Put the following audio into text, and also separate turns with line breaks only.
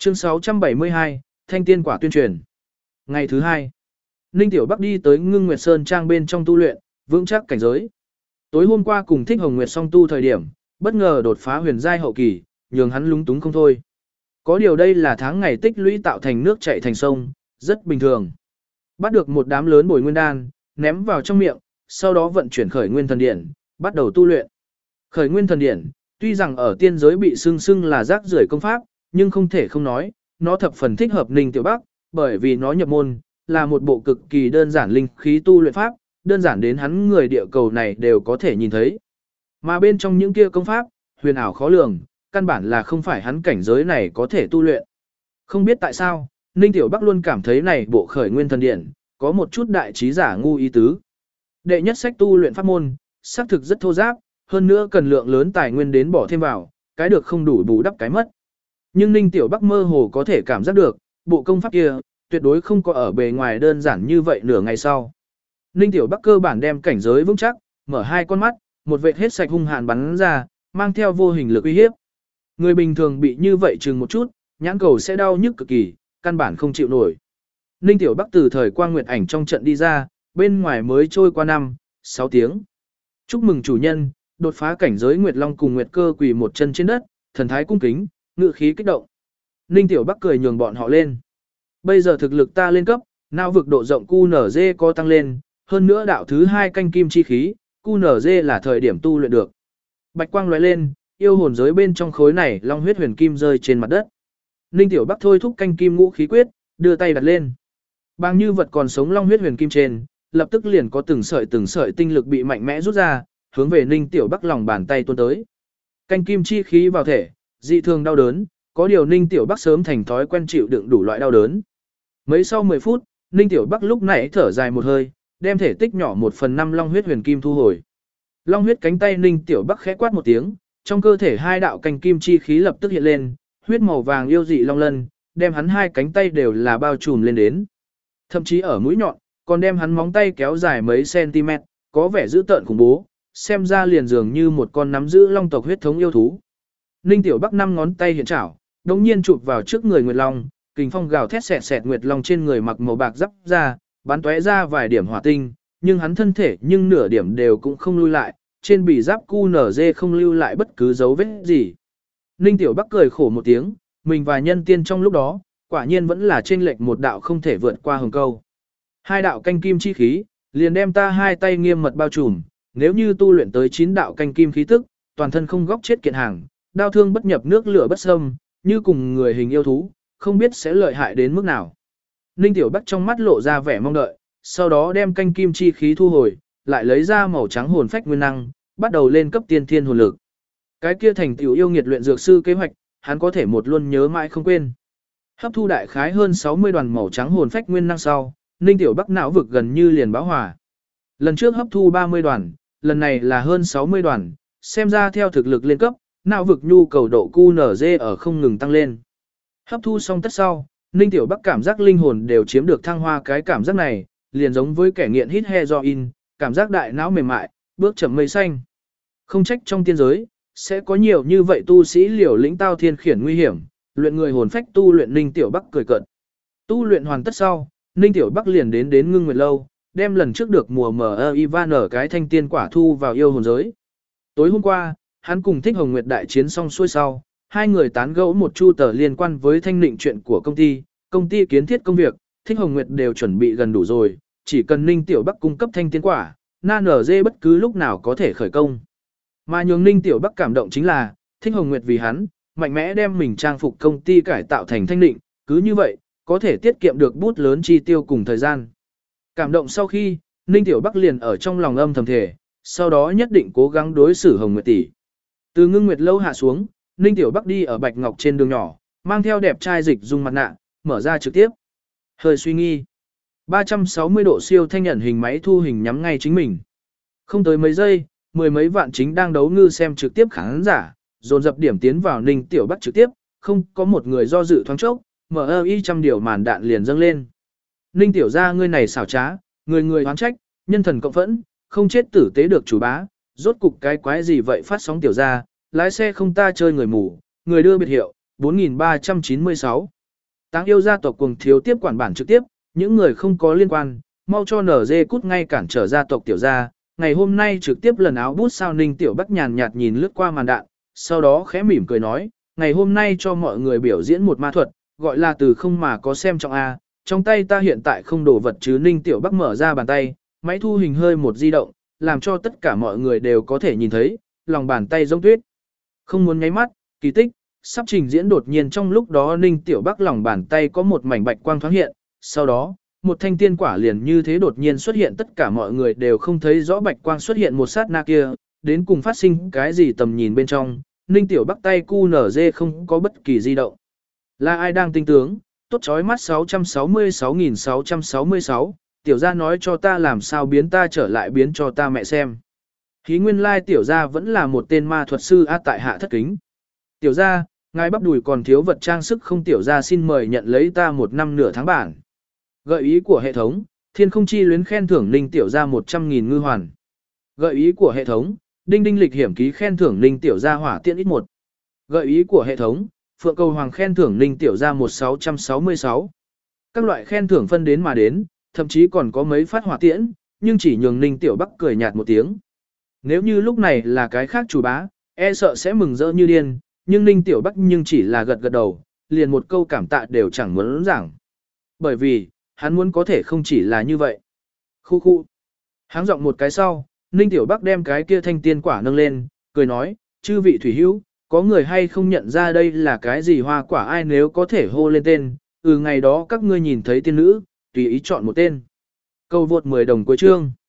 Chương 672, Thanh tiên quả tuyên truyền. Ngày thứ 2, Ninh Tiểu Bắc đi tới Ngưng Nguyệt Sơn trang bên trong tu luyện, vững chắc cảnh giới. Tối hôm qua cùng Thích Hồng Nguyệt song tu thời điểm, bất ngờ đột phá huyền giai hậu kỳ, nhường hắn lúng túng không thôi. Có điều đây là tháng ngày tích lũy tạo thành nước chảy thành sông, rất bình thường. Bắt được một đám lớn bồi nguyên đan, ném vào trong miệng, sau đó vận chuyển khởi nguyên thần điển, bắt đầu tu luyện. Khởi nguyên thần điển, tuy rằng ở tiên giới bị xưng là rác rưởi công pháp, nhưng không thể không nói, nó thập phần thích hợp Ninh Tiểu Bắc, bởi vì nó nhập môn, là một bộ cực kỳ đơn giản linh khí tu luyện pháp, đơn giản đến hắn người địa cầu này đều có thể nhìn thấy. Mà bên trong những kia công pháp, huyền ảo khó lường, căn bản là không phải hắn cảnh giới này có thể tu luyện. Không biết tại sao, Ninh Tiểu Bắc luôn cảm thấy này bộ khởi nguyên thần điển, có một chút đại trí giả ngu ý tứ. Đệ nhất sách tu luyện pháp môn, xác thực rất thô giáp, hơn nữa cần lượng lớn tài nguyên đến bỏ thêm vào, cái được không đủ bù đắp cái mất. Nhưng Ninh Tiểu Bắc mơ hồ có thể cảm giác được, bộ công pháp kia, tuyệt đối không có ở bề ngoài đơn giản như vậy nửa ngày sau. Ninh Tiểu Bắc cơ bản đem cảnh giới vững chắc, mở hai con mắt, một vệt hết sạch hung hàn bắn ra, mang theo vô hình lực uy hiếp. Người bình thường bị như vậy chừng một chút, nhãn cầu sẽ đau nhức cực kỳ, căn bản không chịu nổi. Ninh Tiểu Bắc từ thời quang nguyệt ảnh trong trận đi ra, bên ngoài mới trôi qua 5-6 tiếng. Chúc mừng chủ nhân, đột phá cảnh giới Nguyệt Long cùng Nguyệt Cơ quỳ một chân trên đất, thần thái cung kính, ngự khí kích động. Ninh Tiểu Bắc cười nhường bọn họ lên. Bây giờ thực lực ta lên cấp, não vực độ rộng QNZ có tăng lên, hơn nữa đạo thứ 2 canh kim chi khí, QNZ là thời điểm tu luyện được. Bạch quang lóe lên, yêu hồn giới bên trong khối này long huyết huyền kim rơi trên mặt đất. Ninh Tiểu Bắc thôi thúc canh kim ngũ khí quyết, đưa tay đặt lên. Bao nhiêu vật còn sống long huyết huyền kim trên, lập tức liền có từng sợi tinh lực bị mạnh mẽ rút ra, hướng về Ninh Tiểu Bắc lòng bàn tay tuôn tới. Canh kim chi khí vào thể, dị thường đau đớn, có điều Ninh Tiểu Bắc sớm thành thói quen chịu đựng đủ loại đau đớn. Mấy sau 10 phút, Ninh Tiểu Bắc lúc nãy thở dài một hơi, đem thể tích nhỏ 1/5 long huyết huyền kim thu hồi. Long huyết cánh tay Ninh Tiểu Bắc khẽ quát một tiếng, trong cơ thể hai đạo canh kim chi khí lập tức hiện lên, huyết màu vàng yêu dị long lân, đem hắn hai cánh tay đều là bao trùm lên đến. Thậm chí ở mũi nhọn, còn đem hắn móng tay kéo dài mấy cm, có vẻ dữ tợn khủng bố, xem ra liền dường như một con nắm giữ long tộc huyết thống yêu thú. Ninh Tiểu Bắc 5 ngón tay hiện chảo, đống nhiên chụp vào trước người Nguyệt Long, kình phong gào thét xẹt xẹt Nguyệt Long trên người mặc màu bạc giáp ra, bắn tóe ra vài điểm hỏa tinh, nhưng hắn thân thể nhưng nửa điểm đều cũng không lui lại, trên bì giáp QNZ không lưu lại bất cứ dấu vết gì. Ninh Tiểu Bắc cười khổ một tiếng, mình và nhân tiên trong lúc đó, quả nhiên vẫn là chênh lệch một đạo không thể vượt qua hừng câu. Hai đạo canh kim chi khí, liền đem ta hai tay nghiêm mật bao trùm, nếu như tu luyện tới 9 đạo canh kim khí tức, toàn thân không góc chết kiện hàng, đao thương bất nhập nước lửa bất xâm, như cùng người hình yêu thú, không biết sẽ lợi hại đến mức nào. Ninh Tiểu Bắc trong mắt lộ ra vẻ mong đợi, sau đó đem canh kim chi khí thu hồi, lại lấy ra màu trắng hồn phách nguyên năng, bắt đầu lên cấp tiên thiên hồn lực. Cái kia thành tiểu yêu nghiệt luyện dược sư kế hoạch, hắn có thể một luôn nhớ mãi không quên. Hấp thu đại khái hơn 60 đoàn màu trắng hồn phách nguyên năng sau, Ninh Tiểu Bắc não vực gần như liền báo hỏa. Lần trước hấp thu 30 đoàn, lần này là hơn 60 đoàn, xem ra theo thực lực lên cấp, não vực nhu cầu độ QNZ ở không ngừng tăng lên. Hấp thu xong tất sau, Ninh Tiểu Bắc cảm giác linh hồn đều chiếm được thăng hoa, cái cảm giác này, liền giống với kẻ nghiện hít heroin, cảm giác đại não mềm mại, bước chậm mây xanh. Không trách trong tiên giới, sẽ có nhiều như vậy tu sĩ liều lĩnh tao thiên khiển nguy hiểm, luyện người hồn phách tu luyện. Ninh Tiểu Bắc cười cợt. Tu luyện hoàn tất sau, Ninh Tiểu Bắc liền đến Ngưng Nguyệt lâu, đem lần trước được mùa mở Ivan ở cái thanh tiên quả thu vào yêu hồn giới. Tối hôm qua, hắn cùng Thích Hồng Nguyệt đại chiến xong xuôi sau, hai người tán gẫu một chu tờ liên quan với thanh định chuyện của công ty kiến thiết công việc, Thích Hồng Nguyệt đều chuẩn bị gần đủ rồi, chỉ cần Ninh Tiểu Bắc cung cấp thanh tiên quả, na nở dê bất cứ lúc nào có thể khởi công. Mà nhường Ninh Tiểu Bắc cảm động chính là, Thích Hồng Nguyệt vì hắn, mạnh mẽ đem mình trang phục công ty cải tạo thành thanh định, cứ như vậy, có thể tiết kiệm được bút lớn chi tiêu cùng thời gian. Cảm động sau khi, Ninh Tiểu Bắc liền ở trong lòng âm thầm thể, sau đó nhất định cố gắng đối xử Hồng Nguyệt tỷ. Từ Ngưng Nguyệt lâu hạ xuống, Ninh Tiểu Bắc đi ở Bạch Ngọc trên đường nhỏ, mang theo đẹp trai dịch dung mặt nạ, mở ra trực tiếp. Hơi suy nghi. 360 độ siêu thanh nhận hình máy thu hình nhắm ngay chính mình. Không tới mấy giây, mười mấy vạn chính đang đấu ngư xem trực tiếp khán giả, dồn dập điểm tiến vào Ninh Tiểu Bắc trực tiếp, không có một người do dự thoáng chốc, MI trăm điều màn đạn liền dâng lên. Ninh Tiểu gia ngươi này xảo trá, người oán trách, nhân thần cộng phẫn, không chết tử tế được chủ bá, rốt cục cái quái gì vậy phát sóng tiểu gia, lái xe không ta chơi người mù, người đưa biệt hiệu, 4396. Táng yêu gia tộc cùng thiếu tiếp quản bản trực tiếp, những người không có liên quan, mau cho NG cút ngay cản trở gia tộc tiểu gia. Ngày hôm nay trực tiếp lần áo bút sao Ninh Tiểu Bắc nhàn nhạt nhìn lướt qua màn đạn, sau đó khẽ mỉm cười nói, ngày hôm nay cho mọi người biểu diễn một ma thuật, gọi là từ không mà có xem trọng A, trong tay ta hiện tại không đổ vật chứ. Ninh Tiểu Bắc mở ra bàn tay, máy thu hình hơi một di động, làm cho tất cả mọi người đều có thể nhìn thấy, lòng bàn tay giống tuyết. Không muốn nháy mắt, kỳ tích, sắp trình diễn đột nhiên trong lúc đó Ninh Tiểu Bắc lòng bàn tay có một mảnh bạch quang thoáng hiện, sau đó, một thanh tiên quả liền như thế đột nhiên xuất hiện, tất cả mọi người đều không thấy rõ bạch quang xuất hiện một sát na kia, đến cùng phát sinh cái gì tầm nhìn bên trong, Ninh Tiểu Bắc tay cu nở dê không có bất kỳ di động. Là ai đang tinh tướng, tốt chói mắt 666.666, tiểu gia nói cho ta làm sao biến ta trở lại biến cho ta mẹ xem. Khí nguyên lai tiểu gia vẫn là một tên ma thuật sư a tại hạ thất kính. Tiểu gia, ngài bắp đùi còn thiếu vật trang sức không, tiểu gia xin mời nhận lấy ta 1 năm nửa tháng bản. Gợi ý của hệ thống, thiên không chi luyến khen thưởng Ninh tiểu gia 100.000 ngư hoàn. Gợi ý của hệ thống, đinh đinh lịch hiểm ký khen thưởng Ninh tiểu gia hỏa tiện ít 1. Gợi ý của hệ thống, phượng cầu hoàng khen thưởng Ninh tiểu gia 1666. Các loại khen thưởng phân đến mà đến, thậm chí còn có mấy phát hỏa tiễn, nhưng chỉ nhường Ninh tiểu Bắc cười nhạt một tiếng. Nếu như lúc này là cái khác chủ bá, e sợ sẽ mừng rỡ như điên, nhưng Ninh tiểu Bắc nhưng chỉ là gật gật đầu, liền một câu cảm tạ đều chẳng muốn giảng. Bởi vì, hắn muốn có thể không chỉ là như vậy. Khu khu. Háng giọng một cái sau, Ninh tiểu Bắc đem cái kia thanh tiên quả nâng lên, cười nói, chư vị thủy hữu, có người hay không nhận ra đây là cái gì hoa quả, ai nếu có thể hô lên tên, ngày đó các ngươi nhìn thấy tiên nữ, tùy ý chọn một tên. Câu vượt 10 đồng cuối chương.